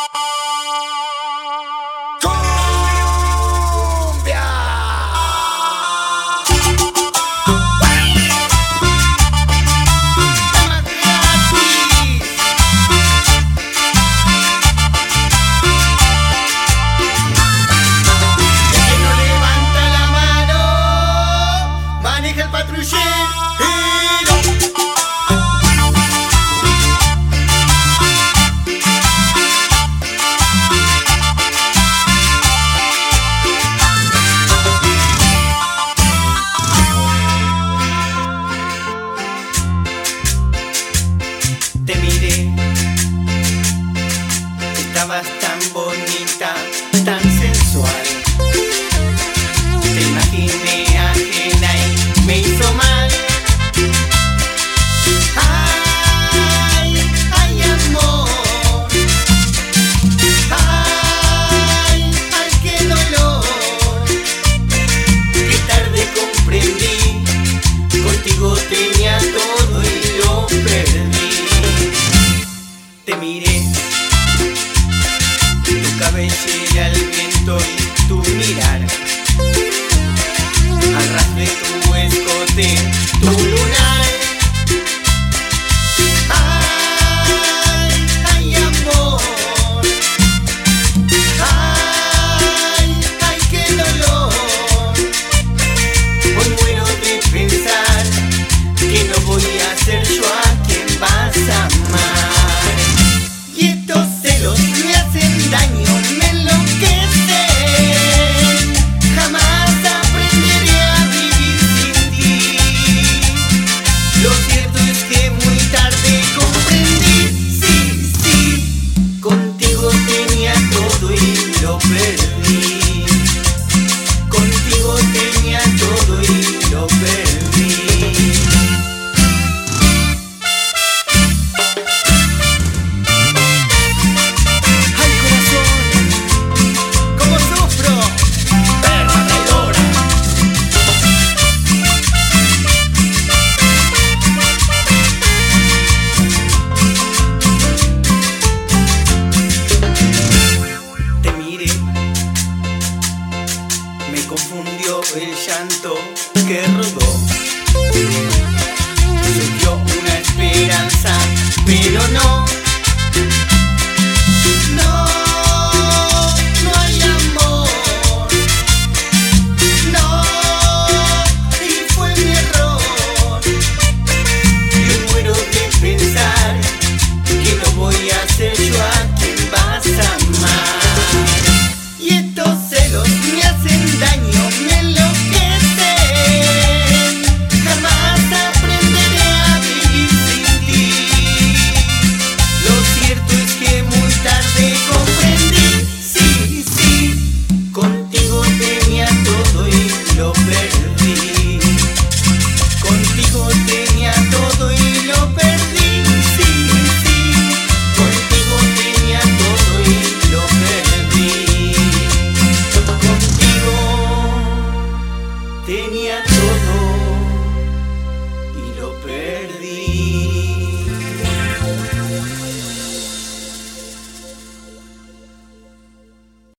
Te miré, estabas tan bonita, tan sensual. Te imaginé ajena y me hizo mal. Ay, ay amor, ay, qué dolor. Qué tarde comprendí, contigo tenía todo y lo perdí. Te miré, tu cabellera al viento y tu mirar, al ras de tu escote, tu